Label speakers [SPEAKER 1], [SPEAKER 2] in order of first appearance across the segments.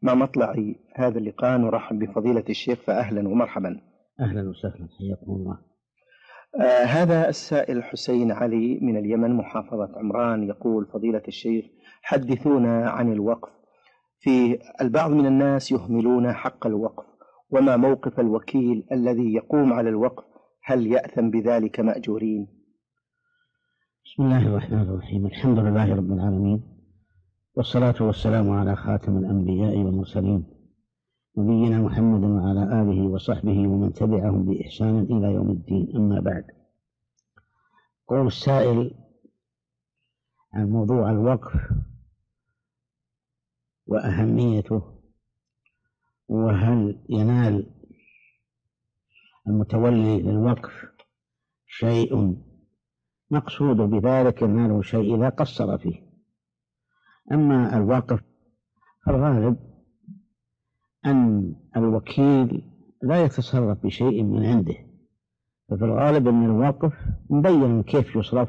[SPEAKER 1] مع مطلع هذا اللقاء نرحب بفضيلة الشيخ، فأهلا ومرحبا.
[SPEAKER 2] أهلا وسهلا، حياكم الله.
[SPEAKER 1] هذا السائل حسين علي من اليمن محافظة عمران يقول: فضيلة الشيخ، حدثونا عن الوقف. في البعض من الناس يهملون حق الوقف، وما موقف الوكيل الذي يقوم على الوقف؟ هل يأثم بذلك مأجورين؟
[SPEAKER 2] بسم الله الرحمن الرحيم، الحمد لله رب العالمين، والصلاة والسلام على خاتم الأنبياء والمرسلين نبينا محمد وعلى آله وصحبه ومن تبعهم بإحسان إلى يوم الدين. أما بعد، قول السائل عن موضوع الوقف وأهميته، وهل ينال المتولي للوقف شيء؟ مقصود بذلك يناله شيء إذا قصر فيه. أما الوقف فالغالب أن الوكيل لا يتصرف بشيء من عنده، ففي الغالب أن الوقف مبين كيف يصرف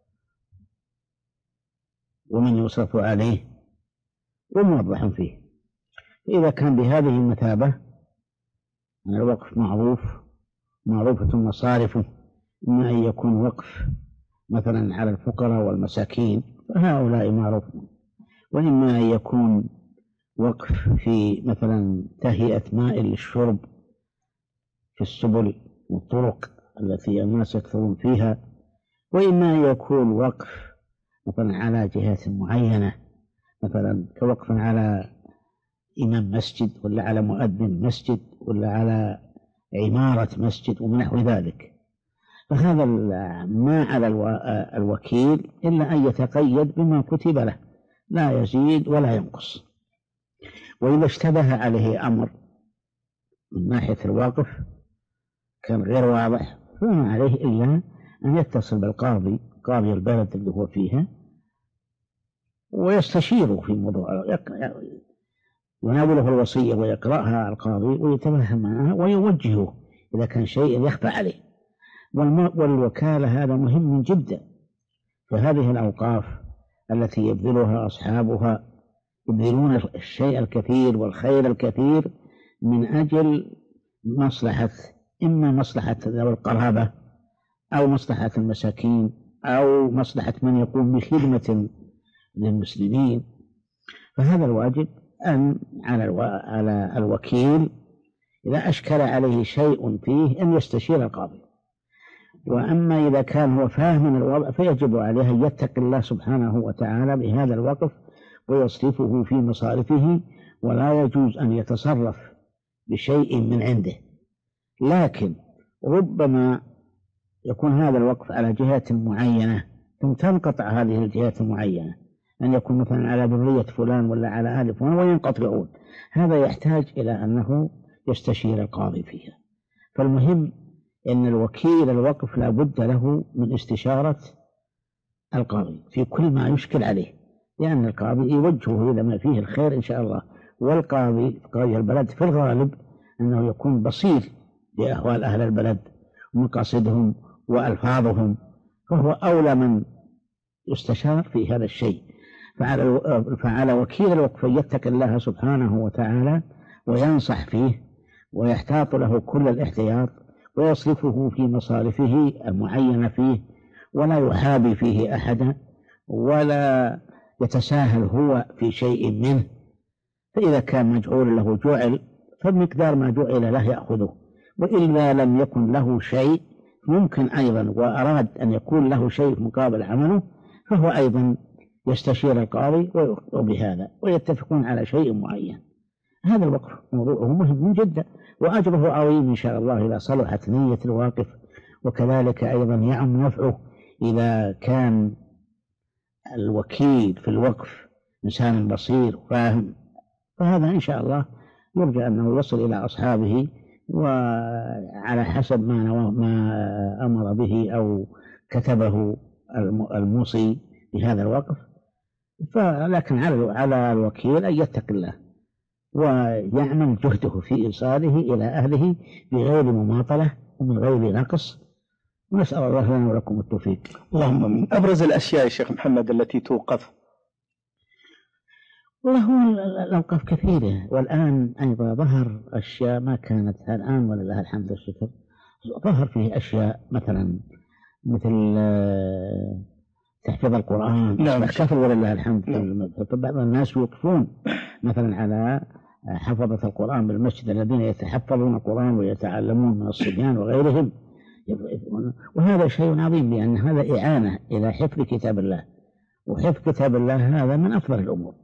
[SPEAKER 2] ومن يصرف عليه وموضح فيه. فإذا كان بهذه المثابة أن الوقف معروفة مصارفه، إما أن يكون وقف مثلا على الفقراء والمساكين فهؤلاء معروفون، وإما أن يكون وقف في مثلا تهيئة ماء للشرب في السبل والطرق التي الناس يكثرون فيها، وإما أن يكون وقف مثلا على جهات معينة، مثلا كوقف على إمام مسجد ولا على مؤذن مسجد ولا على عمارة مسجد ومن نحو ذلك. فهذا ما على الوكيل إلا أن يتقيد بما كتب له، لا يزيد ولا ينقص. وإذا اشتبه عليه أمر من ناحية الوقف كان غير واضح، فما عليه إلا أن يتصل بالقاضي، قاضي البلد اللي هو فيها، ويستشيره في موضوع، يناوله الوصية ويقرأها القاضي ويتفهم معها ويوجهه إذا كان شيء يخفى عليه. والوكالة هذا مهم جدا، فهذه الأوقاف التي يبذلها أصحابها يبذلون الشيء الكثير والخير الكثير من أجل مصلحة، إما مصلحة ذوي القرابة أو مصلحة المساكين أو مصلحة من يقوم بخدمة للمسلمين. فهذا الواجب أن على الوكيل إذا أشكل عليه شيء فيه أن يستشير القاضي. وأما إذا كان هو فاهم الوضع فيجب عليه أن يتقي الله سبحانه وتعالى بهذا الوقف ويصرفه في مصارفه، ولا يجوز أن يتصرف بشيء من عنده. لكن ربما يكون هذا الوقف على جهات معينة ثم تنقطع هذه الجهات المعينة، أن يكون مثلا على ذرية فلان ولا على آل فلان وينقطعون، هذا يحتاج إلى أنه يستشير القاضي فيها. فالمهم أن الوكيل الوقف لا بد له من استشارة القاضي في كل ما يشكل عليه، لأن القاضي يوجهه إلى ما فيه الخير إن شاء الله. والقاضي قاضي البلد في الغالب أنه يكون بصير بأحوال أهل البلد ومقاصدهم وألفاظهم، فهو أولى من يستشار في هذا الشيء. فعلى وكيل الوقف يتقي الله سبحانه وتعالى وينصح فيه ويحتاط له كل الاحتياط ويصرفه في مصارفه المعينة فيه، ولا يحابي فيه أحدا ولا يتساهل هو في شيء منه. فإذا كان مجعول له جعل فبمقدار ما جعل له يأخذه، وإلا لم يكن له شيء ممكن أيضا وأراد أن يكون له شيء مقابل عمله فهو أيضا يستشير القاضي وبهذا ويتفقون على شيء معين. هذا الوقف موضوعه مهم جدا وأجره عظيم إن شاء الله إذا صلحت نية الواقف، وكذلك أيضا يعم نفعه إذا كان الوكيل في الوقف إنسان بصير وفاهم. فهذا إن شاء الله يرجى أنه يصل إلى أصحابه وعلى حسب ما أمر به أو كتبه الموصي بهذا الوقف. لكن على الوكيل أن يتقي الله ويعمل جهده في إيصاله إلى أهله بغير مماطلة ومن غير نقص، ونسأل الله لنا ولكم التوفيق.
[SPEAKER 1] اللهم من أبرز الأشياء يا شيخ محمد التي توقف.
[SPEAKER 2] والله هو الأوقاف كثيرة، والآن أيضا ظهر أشياء ما كانت الآن ولله الحمد والشكر. ظهر فيه أشياء مثل تحفيظ القرآن.
[SPEAKER 1] نعم.
[SPEAKER 2] كثر ولله الحمد.
[SPEAKER 1] نعم.
[SPEAKER 2] بعض الناس يوقفون مثلا على حفظة القرآن بالمسجد الذين يتحفظون القرآن ويتعلمون من الصبيان وغيرهم، وهذا شيء عظيم، لأن هذا إعانة إلى حفظ كتاب الله، وحفظ كتاب الله هذا من أفضل الأمور.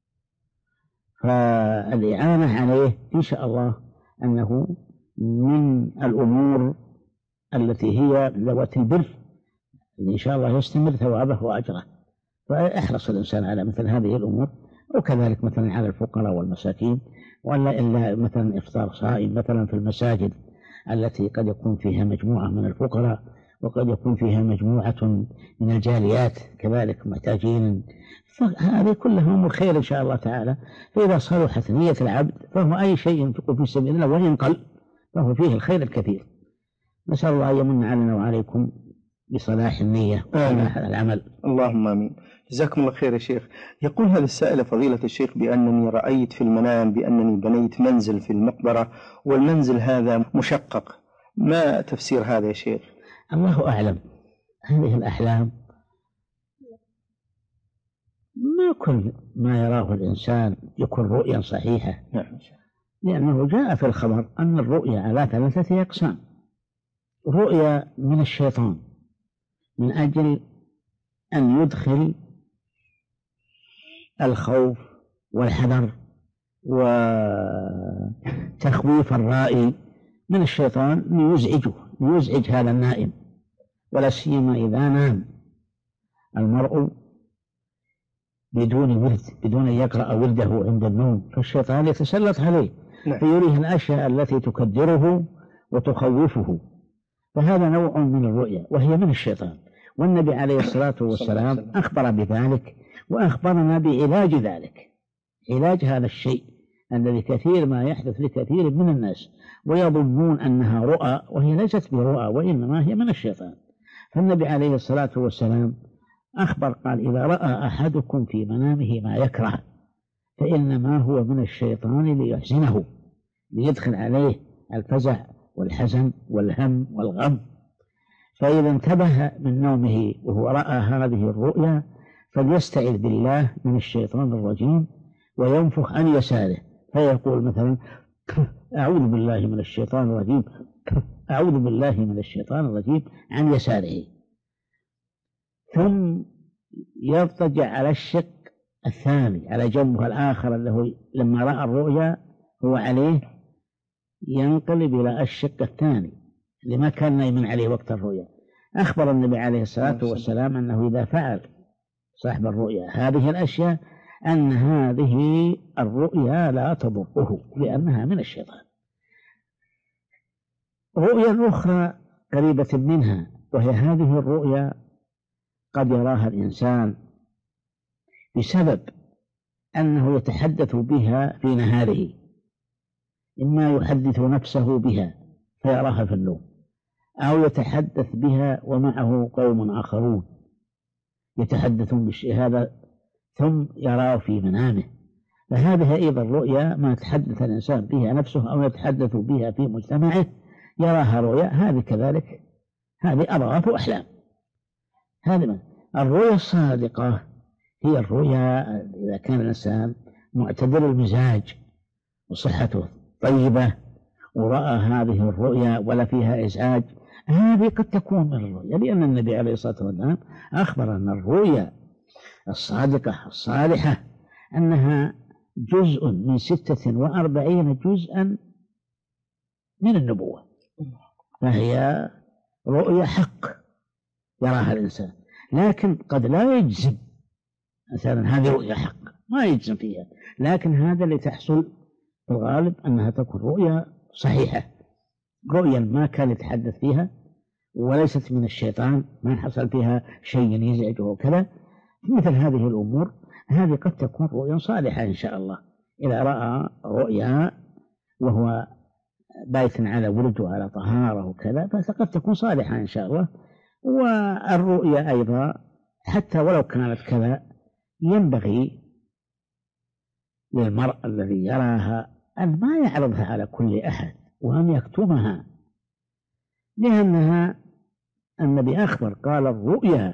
[SPEAKER 2] فالإعانة عليه إن شاء الله أنه من الأمور التي هي ذوات البر، إن شاء الله يستمر ثوابه وأجره. فاحرص الإنسان على مثل هذه الأمور، وكذلك مثلا على الفقراء والمساكين، ولا إلا مثلا إفطار صائم مثلا في المساجد التي قد يكون فيها مجموعة من الفقراء، وقد يكون فيها مجموعة من الجاليات كذلك محتاجين، فهذه كلها أمور خير إن شاء الله تعالى. فإذا صلحت نية العبد فهو أي شيء ينفق في سبيل الله وإن قل فهو فيه الخير الكثير. نسأل الله أن يمن علينا وعليكم بصلاح النية وصلاح العمل.
[SPEAKER 1] اللهم آمين. جزاكم الله خير يا شيخ. يقول هذا السائل فضيلة الشيخ بأنني رأيت في المنام بأنني بنيت منزل في المقبرة، والمنزل هذا مشقق، ما تفسير هذا يا شيخ؟
[SPEAKER 2] الله أعلم. هذه الأحلام ما كل ما يراه الإنسان يكون رؤيا صحيحة.
[SPEAKER 1] نعم.
[SPEAKER 2] لأنه جاء في الخبر أن الرؤيا على 3 أقسام. رؤيا من الشيطان من أجل أن يدخل الخوف والحذر وتخويف الرائي من الشيطان ليزعج هذا النائم، ولا سيما إذا نام المرء بدون ورد، بدون أن يقرأ ورده عند النوم، فالشيطان يتسلط عليه فيريه الأشياء التي تكدره وتخوفه. فهذا نوع من الرؤيا وهي من الشيطان، والنبي عليه الصلاة والسلام أخبر بذلك، وأخبرنا بعلاج ذلك، علاج هذا الشيء الذي كثير ما يحدث لكثير من الناس ويظنون أنها رؤى، وهي ليست برؤى وإنما هي من الشيطان. فالنبي عليه الصلاة والسلام أخبر قال: إذا رأى أحدكم في منامه ما يكره فإنما هو من الشيطان ليحزنه، ليدخل عليه الفزع والحزن والهم والغم. فإذا انتبه من نومه وهو رأى هذه الرؤيا فليستعذ بالله من الشيطان الرجيم وينفخ عن يساره، فيقول مثلا: أعوذ بالله من الشيطان الرجيم، أعوذ بالله من الشيطان الرجيم عن يساره، ثم يضطجع على الشق الثاني على جنبه الآخر اللي لما رأى الرؤيا هو عليه، ينقلب إلى الشق الثاني اللي ما كان نايما عليه وقت الرؤيا. أخبر النبي عليه الصلاة والسلام أنه إذا فعل صاحب الرؤيا هذه الأشياء أن هذه الرؤيا لا تضره لأنها من الشيطان. رؤيا أخرى قريبة منها، وهي هذه الرؤيا قد يراها الإنسان بسبب أنه يتحدث بها في نهاره، إما يحدث نفسه بها فيراها في النوم، أو يتحدث بها ومعه قوم آخرون يتحدثون بالشيء هذا ثم يراه في منامه. فهذه أيضا رؤيا ما يتحدث الإنسان بها نفسه أو يتحدث بها في مجتمعه يراها رؤيا، هذه كذلك، هذه أضغاث أحلام. هذه الرؤيا الصادقة هي الرؤيا إذا كان الإنسان معتدل المزاج وصحته طيبة ورأى هذه الرؤيا ولا فيها إزعاج، هذه قد تكون من الرؤيا، لأن النبي عليه الصلاة والسلام أخبر أن الرؤيا الصادقة الصالحة أنها جزء من 46 جزءا من النبوة، فهي رؤيا حق يراها الإنسان، لكن قد لا يجزم مثلا هذه رؤيا حق، ما يجزم فيها، لكن هذا اللي تحصل في الغالب أنها تكون رؤيا صحيحة، رؤيا ما كان يتحدث فيها وليست من الشيطان، ما حصل فيها شيء يزعجه وكذا. مثل هذه الأمور هذه قد تكون رؤيا صالحة إن شاء الله. إذا رأى رؤيا وهو بايت على ورد وعلى طهارة وكذا فقد تكون صالحة إن شاء الله. والرؤيا أيضا حتى ولو كانت كذا ينبغي للمرء الذي يراها أن ما يعرضها على كل أحد وأن يكتمها، لأنها النبي أخبر قال: الرؤيا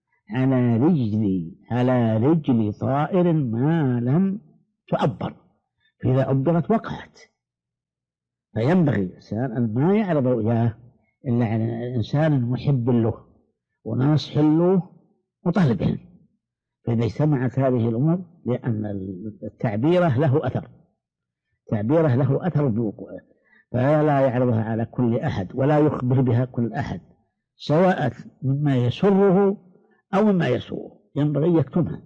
[SPEAKER 2] على رجل طائر ما لم تعبر، فإذا عبرت وقعت. فينبغي الإنسان أن ما يعرض رؤياه إلا على إنسان محب له وناصح له وطالب علم. فإذا اجتمعت هذه الأمور، لأن التعبير له أثر بوقوعه، فلا يعرضها على كل أحد ولا يخبر بها كل أحد، سواء مما يسره أو مما يسوءه، ينبغي يكتمها.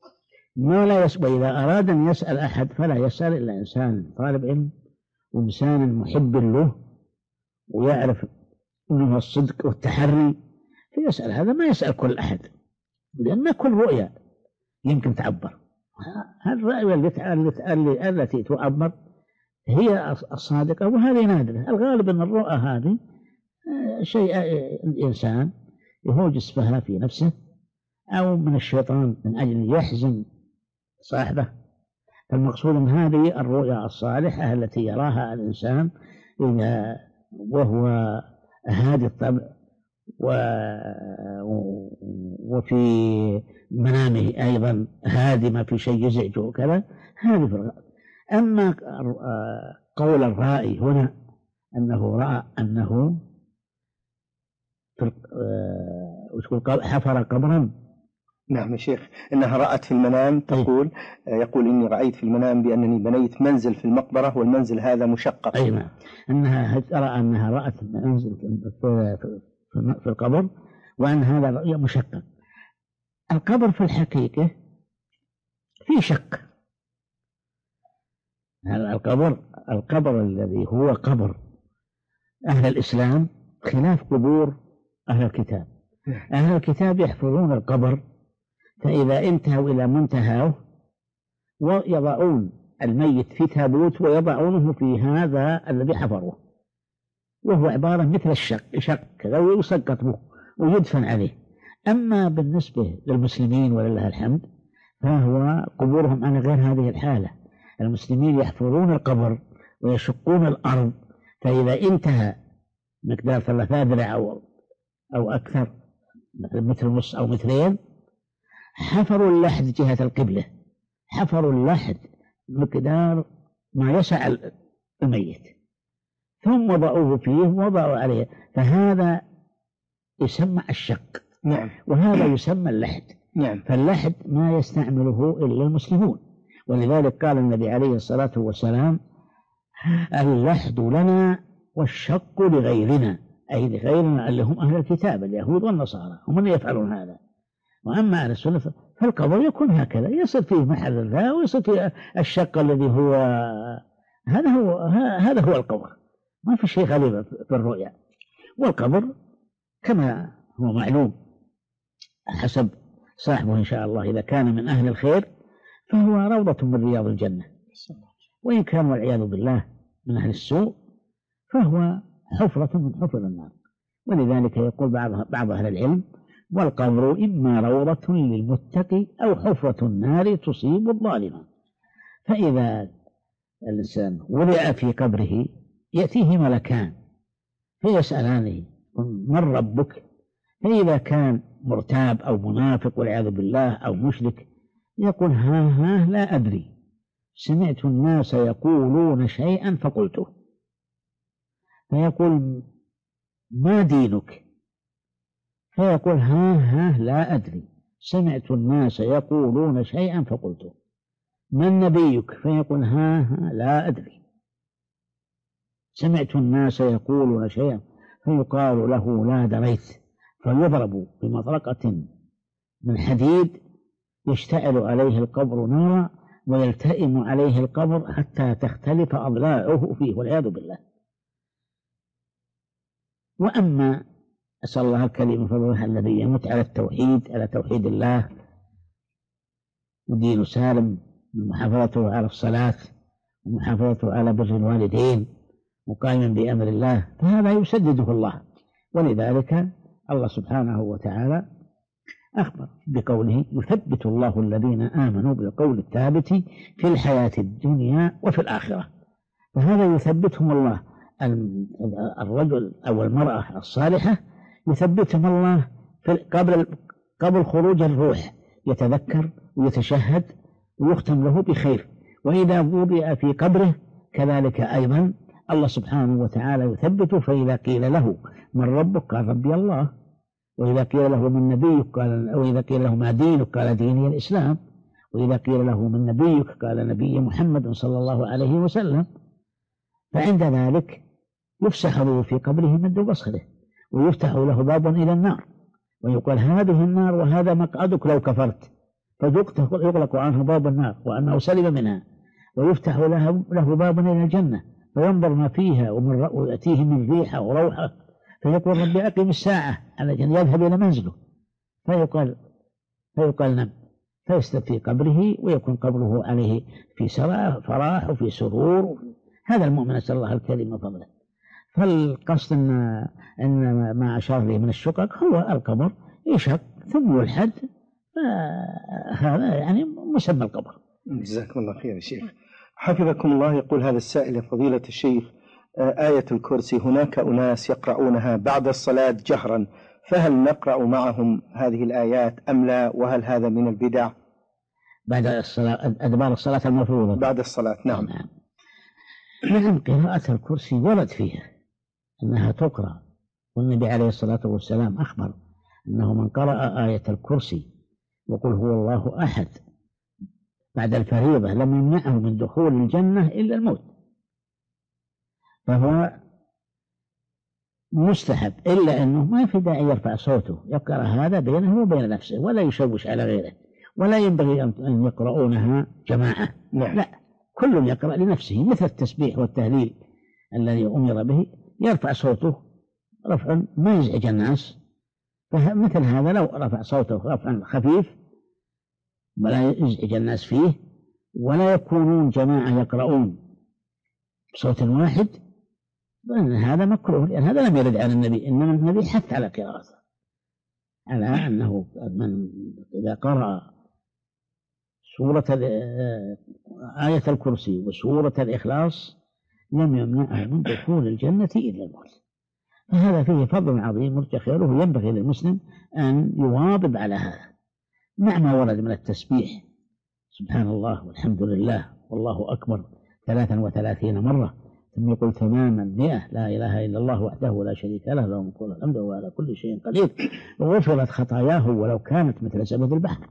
[SPEAKER 2] وإذا أراد أن يسأل أحد فلا يسأل إلا إنسان طالب علم وإنسان محب له ويعرف أنه الصدق والتحري، فيسأل هذا، ما يسأل كل أحد، لأن كل رؤيا يمكن تعبر. الرؤيا التي تعبر هي الصادقة، وهذه نادرة. الغالب أن الرؤى هذه شيء الإنسان يهوجس بها في نفسه أو من الشيطان من أجل يحزن صاحبه. فالمقصود أن هذه الرؤيا الصالحة التي يراها الإنسان وهو هادي الطبع وفي منامه أيضا هادي، ما في شيء يزعجه كذا، هذه فرق. أما قول الرائي هنا أنه رأى أنه حفر قبرا.
[SPEAKER 1] نعم يا شيخ، إنها رأت في المنام، يقول إني رأيت في المنام بأنني بنيت منزل في المقبرة والمنزل هذا مشقق.
[SPEAKER 2] أي نعم، أنها رأت منزل في القبر، وأن هذا رؤيا مشقق. القبر في الحقيقة في شق. القبر الذي هو قبر أهل الإسلام خلاف قبور أهل الكتاب. أهل الكتاب يحفرون القبر، فإذا انتهوا إلى منتهاه ويضعون الميت في تابوت ويضعونه في هذا الذي حفروه، وهو عبارة مثل الشق كذا، ويسقط به ويدفن عليه. أما بالنسبة للمسلمين ولله الحمد فهو قبورهم على غير هذه الحالة. المسلمين يحفرون القبر ويشقون الأرض، فإذا انتهى مقدار 3 ذراع أو أكثر، مثل نص أو مترين، حفروا اللحد جهة القبلة، حفروا اللحد مقدار ما يسع الميت، ثم وضعوه فيه ووضعوا عليه، فهذا يسمى الشق.
[SPEAKER 1] نعم.
[SPEAKER 2] وهذا يسمى اللحد.
[SPEAKER 1] نعم.
[SPEAKER 2] فاللحد ما يستعمله إلا المسلمون، ولذلك قال النبي عليه الصلاة والسلام: اللحد لنا والشق لغيرنا، أي لغيرنا اللي هم أهل الكتاب اليهود والنصارى، هم اللي يفعلون هذا. وأما أهل السنة فالقبر يكون هكذا، يصير فيه محل الله ويصير فيه الشق الذي هو هذا هو القبر، ما في شيء غريب في الرؤيا. والقبر كما هو معلوم حسب صاحبه إن شاء الله، إذا كان من أهل الخير فهو روضة من رياض الجنة، وإن كان والعياذ بالله من أهل السوء فهو حفرة من حفر النار. ولذلك يقول بعض أهل العلم: والقبر إما روضة للمتقي أو حفرة النار تصيب الظالم. فإذا الإنسان وضع في قبره يأتيه ملكان فيسألانه: من ربك؟ فإذا كان مرتاب أو منافق والعياذ بالله أو مشرك يقول: ها لا أدري، سمعت الناس يقولون شيئا فقلته. فيقول: ما دينك؟ فيقول: ها لا أدري، سمعت الناس يقولون شيئا فقلته. من نبيك؟ فيقول: ها لا أدري، سمعت الناس يقولون شيئا. فيقال له: لا دريت، فيضرب بمطرقة من حديد يشتعل عليه القبر نارا ويلتئم عليه القبر حتى تختلف أضلاعه فيه والعياذ بالله. وأما أسأل الله الكريم فضله الذي يموت على التوحيد، على توحيد الله ودين سالم، من محافظته على الصلاة ومحافظته على بر الوالدين وقائما بأمر الله، فهذا يسدده الله. ولذلك الله سبحانه وتعالى أخبر بقوله يثبت الله الذين آمنوا بالقول الثابت في الحياة الدنيا وفي الآخرة. فهذا يثبتهم الله، الرجل أو المرأة الصالحة يثبتهم الله قبل خروج الروح، يتذكر ويتشهد ويختم له بخير. وإذا وضع في قبره كذلك أيضا الله سبحانه وتعالى يثبته، فإذا قيل له من ربك قال ربي الله، وإذا قيل له من نبيك قال، وإذا قيل له ما دينك قال ديني الإسلام، وإذا قيل له من نبيك قال نبي محمد صلى الله عليه وسلم. فعند ذلك يفسح له في قبره مد بصره، ويفتح له باب إلى النار، ويقال هذه النار وهذا مقعدك لو كفرت، فيغلق عنه باب النار وأنه سلم منها، ويفتح له باب إلى الجنة فينظر ما فيها ويأتيه من ريحة وروحة، فيقول ربي أقم الساعة على جن يذهب إلى منزله، فيقال نم، فيستد في قبره ويكون قبره عليه في فراح وفي سرور. هذا المؤمن نسأل الله الكريم وفضله. فالقصد أن ما أشار لي من الشقق هو القبر يشق ثم يلحد، فهذا يعني مسمى القبر.
[SPEAKER 1] جزاكم الله خير يا شيخ، حفظكم الله. يقول هذا السائل فضيلة الشيخ، آية الكرسي هناك أناس يقرؤونها بعد الصلاة جهرا، فهل نقرأ معهم هذه الآيات أم لا؟ وهل هذا من البدع؟
[SPEAKER 2] بعد الصلاة، أدبار الصلاة المفروضة
[SPEAKER 1] بعد الصلاة. نعم.
[SPEAKER 2] نعم، قراءة الكرسي ورد فيها أنها تقرأ، والنبي عليه الصلاة والسلام أخبر أنه من قرأ آية الكرسي وقل هو الله أحد بعد الفريضة لم يمنعه من دخول الجنة إلا الموت، فهو مستحب، إلا أنه ما في داعي يرفع صوته، يقرأ هذا بينه وبين نفسه ولا يشوش على غيره، ولا ينبغي أن يقرؤونها جماعة.
[SPEAKER 1] نعم.
[SPEAKER 2] لا، كل يقرأ لنفسه، مثل التسبيح والتهليل الذي أمر به يرفع صوته رفعا ما يزعج الناس، فمثل هذا لو رفع صوته رفعا خفيف ولا يزعج الناس فيه، ولا يكونون جماعة يقرؤون بصوت واحد، فإن هذا مكروه، لأن هذا لم يرد عن النبي، إنما النبي حث على قراءته، على أنه من إذا قرأ سورة آية الكرسي وسورة الإخلاص لم يمنعه من دخول الجنة إلا الموت. فهذا فيه فضل عظيم مرتخيله، ينبغي للمسلم أن يواظب على هذا مع ما ورد من التسبيح، سبحان الله والحمد لله والله أكبر 33 مرة، ثم يقول تماما 100 لا إله إلا الله وحده لا شريك له له الملك وله الحمد وهو على كل شيء قدير، وغفرت خطاياه ولو كانت مثل زبد البحر.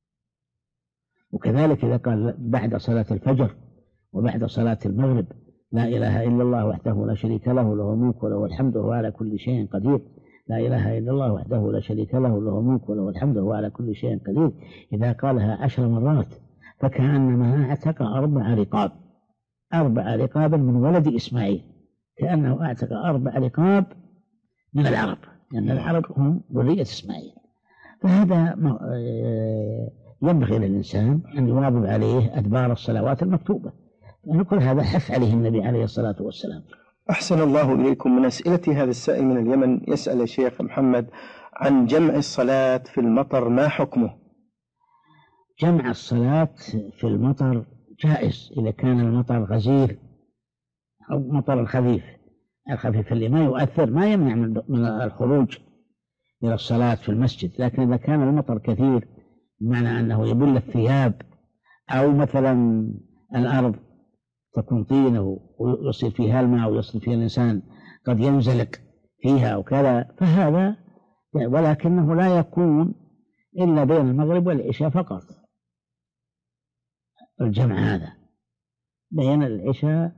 [SPEAKER 2] وكذلك إذا قال بعد صلاة الفجر وبعد صلاة المغرب لا إله إلا الله وحده لا شريك له له الملك وله الحمد وهو على كل شيء قدير، لا إله إلا الله وحده لا شريك له له الملك وله الحمد وهو على كل شيء قدير، إذا قالها 10 مرات فكأنما اعتق 4 رقاب، 4 رقاب من ولد إسماعيل، كأنه اعتق 4 رقاب من العرب، لأن العرب هم ذرية إسماعيل. فهذا ينبغي للإنسان أن يواظب عليه أدبار الصلوات المكتوبة، يعني كل هذا حث عليه النبي عليه الصلاة والسلام.
[SPEAKER 1] أحسن الله إليكم. من أسئلتي هذا السائل من اليمن يسأل الشيخ محمد عن جمع الصلاة في المطر، ما حكمه؟
[SPEAKER 2] جمع الصلاة في المطر جائز إذا كان المطر غزير أو مطر خفيف، الخفيف اللي ما يؤثر ما يمنع من الخروج إلى الصلاة في المسجد، لكن إذا كان المطر كثير بمعنى أنه يبل الثياب، أو مثلا الأرض تكون طينة ويصير فيها الماء ويصير فيها الإنسان قد ينزلق فيها وكذا، فهذا ولكنه لا يكون إلا بين المغرب والعشاء فقط، الجمع هذا بين العشاء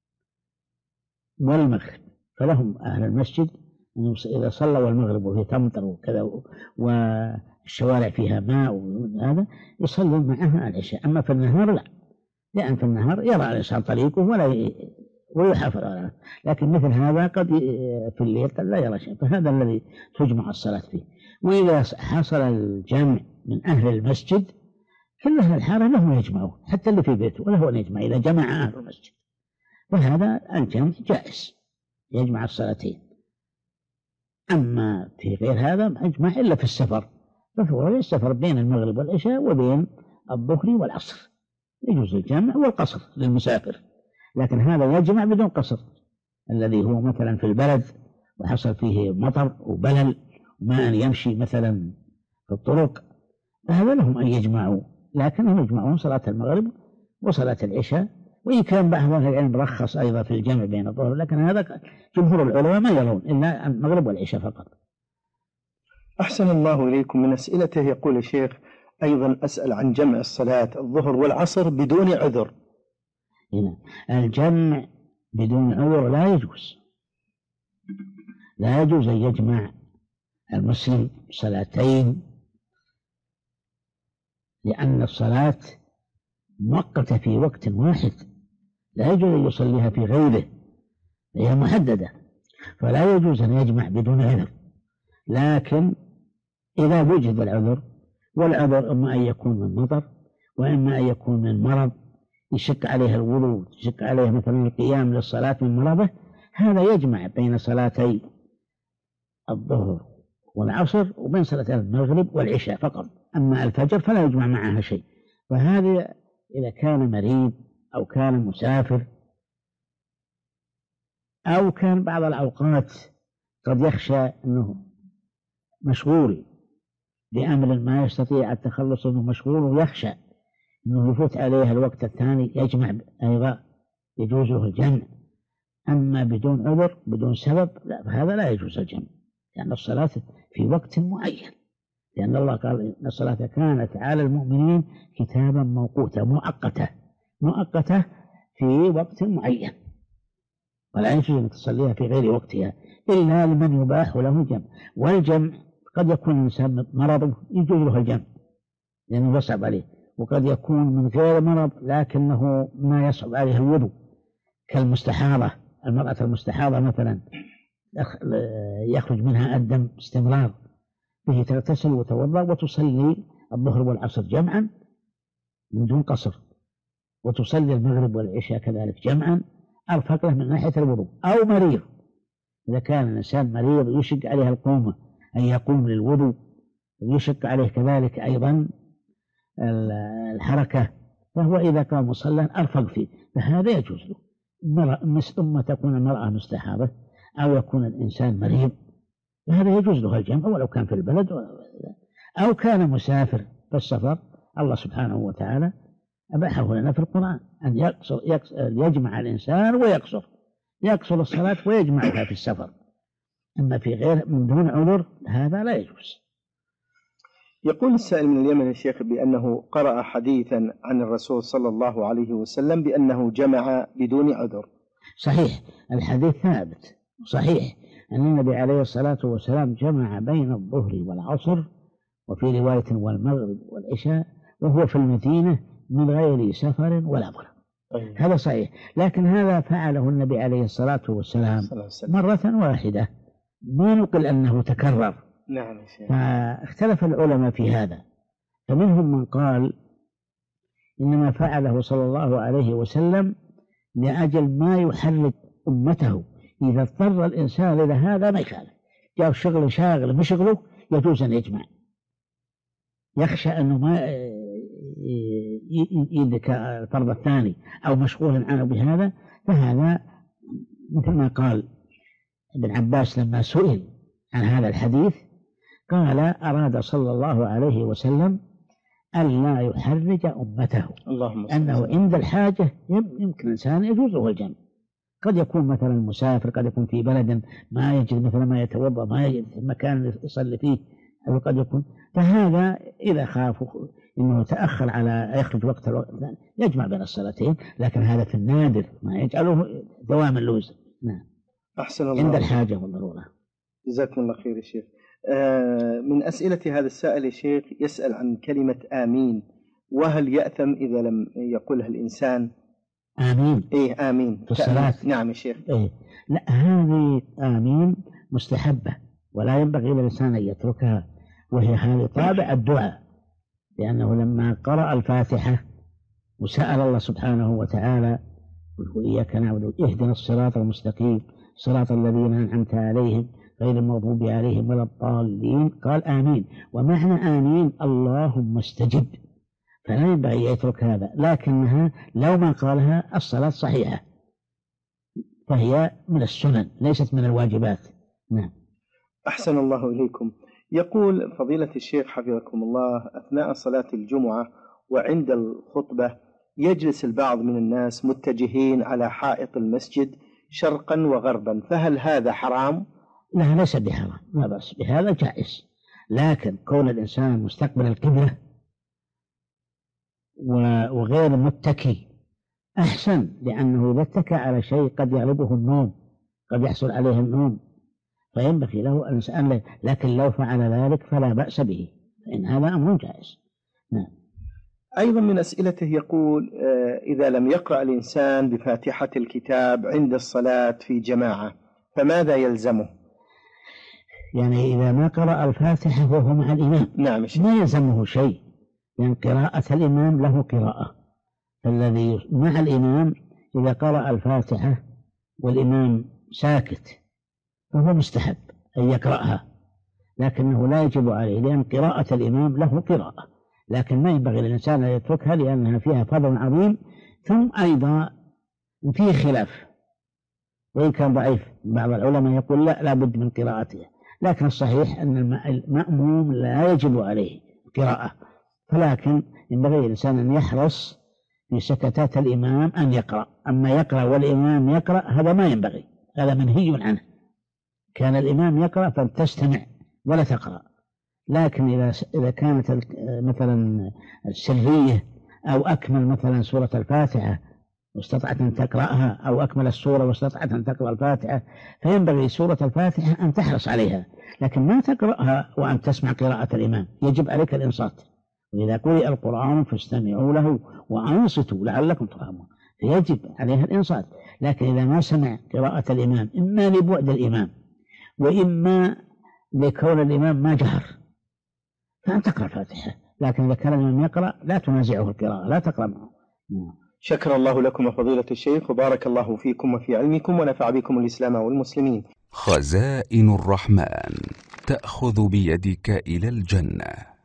[SPEAKER 2] والمغرب، فلهم أهل المسجد إذا صلوا المغرب وهي تمطر وكذا والشوارع فيها ماء وهذا يصلون معها العشاء. أما في النهار لا، لأن في النهار يرى الإنسان طريقه ويحافظ على، لكن مثل هذا قد في الليل قد لا يرى شيء، فهذا الذي تجمع الصلاة فيه. وإذا حصل الجمع من أهل المسجد كل أهل الحارة لهم يجمعوا، حتى اللي في بيته وله أن يجمع إذا جمع أهل المسجد، فهذا الجمع جائز يجمع الصلاتين. أما في غير هذا ما يجمع إلا في السفر، فهو السفر بين المغرب والعشاء وبين الظهر والعصر، يجوز الجمع والقصر للمسافر، لكن هذا يجمع بدون قصر، الذي هو مثلا في البلد وحصل فيه مطر وبلل وما أن يمشي مثلا في الطرق، فهذا لهم أن يجمعوا، لكنهم يجمعون صلاة المغرب وصلاة العشاء. وإن كان بعض أهل العلم رخص أيضا في الجمع بين الظهر، لكن هذا جمهور العلماء ما يرون إلا المغرب والعشاء فقط.
[SPEAKER 1] أحسن الله إليكم. من أسئلته يقول الشيخ أيضا أسأل عن جمع الصلاة الظهر والعصر بدون عذر.
[SPEAKER 2] هنا الجمع بدون عذر لا يجوز، لا يجوز أن يجمع المسلم صلاتين، لأن الصلاة مؤقتة في وقت واحد، لا يجوز أن يصليها في غيره، هي محددة، فلا يجوز أن يجمع بدون عذر. لكن إذا وجد العذر، والعذر إما أن يكون من مطر وإما أن يكون من مرض يشك عليه الوضوء، يشك عليه مثلا القيام للصلاة من مرضه، هذا يجمع بين صلاتي الظهر والعصر وبين صلاة المغرب والعشاء فقط، أما الفجر فلا يجمع معها شيء. فهذا إذا كان مريض أو كان مسافر أو كان بعض الأوقات قد يخشى أنه مشغول بأمر ما يستطيع التخلص منه، مشغول ويخشى أنه يفوت عليه الوقت الثاني، يجمع أيضا يجوز له الجمع. أما بدون عذر بدون سبب لا، فهذا لا يجوز الجمع، لأن الصلاة في وقت معين، لأن الله قال إن الصلاة كانت على المؤمنين كتابا موقوتا، مؤقتة في وقت معين، ولا يجوز أن تصليها في غير وقتها إلا لمن يباح له الجمع. والجمع قد يكون الإنسان مرض يجوز له الجمع لأنه يصعب عليه، وقد يكون من غير مرض لكنه ما يصعب عليه الوضوء، كالمستحاضة، المرأة المستحاضة مثلا يخرج منها الدم استمرار، به تغتسل وتوضأ وتصلي الظهر والعصر جمعا من دون قصر، وتصلي المغرب والعشاء كذلك جمعا، أرفق له من ناحية الوضوء. أو مريض، إذا كان الإنسان مريض يشق عليه القومة أن يقوم للوضوء، ويشق عليه كذلك أيضا الحركة، فهو إذا كان مصلى أرفق فيه، فهذا يجوز له. ثم تكون المرأة مستحاضة أو يكون الإنسان مريض، فهذا يجوز له الجمع ولو كان في البلد أو كان مسافر في السفر. الله سبحانه وتعالى أباحه لنا في القرآن أن يجمع الإنسان يقصر الصلاة ويجمعها في السفر، أما في غير من دون عذر هذا لا يجوز.
[SPEAKER 1] يقول السائل من اليمن الشيخ بأنه قرأ حديثا عن الرسول صلى الله عليه وسلم بأنه جمع بدون عذر.
[SPEAKER 2] صحيح، الحديث ثابت صحيح أن النبي عليه الصلاة والسلام جمع بين الظهر والعصر، وفي رواية والمغرب والعشاء، وهو في المدينة من غير سفر ولا مرض. هذا صحيح، لكن هذا فعله النبي عليه الصلاة والسلام مرة واحدة، ما نقل أنه تكرر.
[SPEAKER 1] نعم.
[SPEAKER 2] فاختلف العلماء في هذا، فمنهم من قال إنما فعله صلى الله عليه وسلم لأجل ما يحرك أمته، إذا اضطر الإنسان إلى هذا ما يخالف، جاء شغل شاغل مشغله يجوز أن يجمع، يخشى أنه ما يدرك الفرض الثاني أو مشغول عنه بهذا. فهذا مثل ما قال ابن عباس لما سئل عن هذا الحديث قال أراد صلى الله عليه وسلم أن لا يحرج أمته، أنه عند الحاجة يمكن الإنسان يجوز له الجمع، قد يكون مثلا مسافر، قد يكون في بلد ما يجد مثلا ما يتوضأ، ما يجد مكان يصلي فيه، أو قد يكون، فهذا إذا خافوا إنه تأخر على يخرج وقت يجمع بين الصلاتين، لكن هذا في النادر ما يجعله دوام اللوز. نعم.
[SPEAKER 1] أحسن الله.
[SPEAKER 2] عند الحاجة والضرورة.
[SPEAKER 1] جزاكم الله خير يا شيخ. من أسئلة هذا السائل يا شيخ يسأل عن كلمة آمين، وهل يأثم إذا لم يقولها الإنسان؟
[SPEAKER 2] آمين.
[SPEAKER 1] إيه آمين
[SPEAKER 2] في الصلاة.
[SPEAKER 1] نعم يا شيخ.
[SPEAKER 2] إيه. لا، هذه آمين مستحبة ولا ينبغي للإنسان أن يتركها، وهي هذه طابع الدعاء، لأنه لما قرأ الفاتحة وسأل الله سبحانه وتعالى وإياك نعبد اهدنا الصراط المستقيم صراط الذين أنعمت عليهم غير المغضوب عليهم ولا الضالين قال آمين، ومعنى آمين اللهم استجب، فلا ينبغي يترك هذا، لكنها لو ما قالها الصلاة صحيحة، فهي من السنن ليست من الواجبات. نعم.
[SPEAKER 1] أحسن الله إليكم. يقول فضيلة الشيخ حفظكم الله: أثناء صلاة الجمعة وعند الخطبة يجلس البعض من الناس متجهين على حائط المسجد شرقا وغربا، فهل هذا حرام؟
[SPEAKER 2] لا، ليس بحرام، لا بأس بهذا، جائز، لكن كون الإنسان مستقبل القبلة وغير متكي أحسن، لأنه إذا اتكى على شيء قد يغلبه النوم، قد يحصل عليه النوم، فينبغي له أن يسأل، لكن لو فعل ذلك فلا بأس به، فإن هذا أمر جائز. نعم.
[SPEAKER 1] أيضا من أسئلته يقول: إذا لم يقرأ الإنسان بفاتحة الكتاب عند الصلاة في جماعة فماذا يلزمه؟
[SPEAKER 2] يعني إذا ما قرأ الفاتحة وهو مع الإمام،
[SPEAKER 1] نعم،
[SPEAKER 2] ما يلزمه شيء، لأن قراءة الإمام له قراءة، الذي مع الإمام إذا قرأ الفاتحة والإمام ساكت فهو مستحب أن يقرأها، لكنه لا يجب عليه، لأن قراءة الإمام له قراءة، لكن ما ينبغي للإنسان أن يتركها لأنها فيها فضل عظيم. ثم أيضا فيه خلاف، وإن كان ضعيف، بعض العلماء يقول لا بد من قراءتها، لكن الصحيح أن المأموم لا يجب عليه قراءة، فلكن ينبغي الإنسان أن يحرص في سكتات الإمام أن يقرأ، أما يقرأ والإمام يقرأ هذا ما ينبغي، هذا منهي عنه. كان الإمام يقرأ فلتستمع ولا تقرأ، لكن إذا كانت مثلا السرية أو أكمل مثلا سورة الفاتحة واستطعت أن تقرأها، أو أكمل السورة واستطعت أن تقرأ الفاتحة، فينبغي سورة الفاتحة أن تحرص عليها، لكن ما تقرأها وأن تسمع قراءة الإمام، يجب عليك الإنصات، وإذا قرئ القرآن فاستمعوا له وأنصتوا لعلكم ترحمون، فيجب عليها الإنصات. لكن إذا ما سمع قراءة الإمام إما لبعد الإمام وإما لكون الإمام ما جهر فأن تقرأ الفاتحة، لكن إذا كان الإمام يقرأ لا تنازعه القراءة، لا تقرأ معه.
[SPEAKER 1] شكر الله لكم فضيلة الشيخ، وبارك الله فيكم وفي علمكم، ونفع بكم الإسلام والمسلمين.
[SPEAKER 3] خزائن الرحمن تأخذ بيدك إلى الجنة.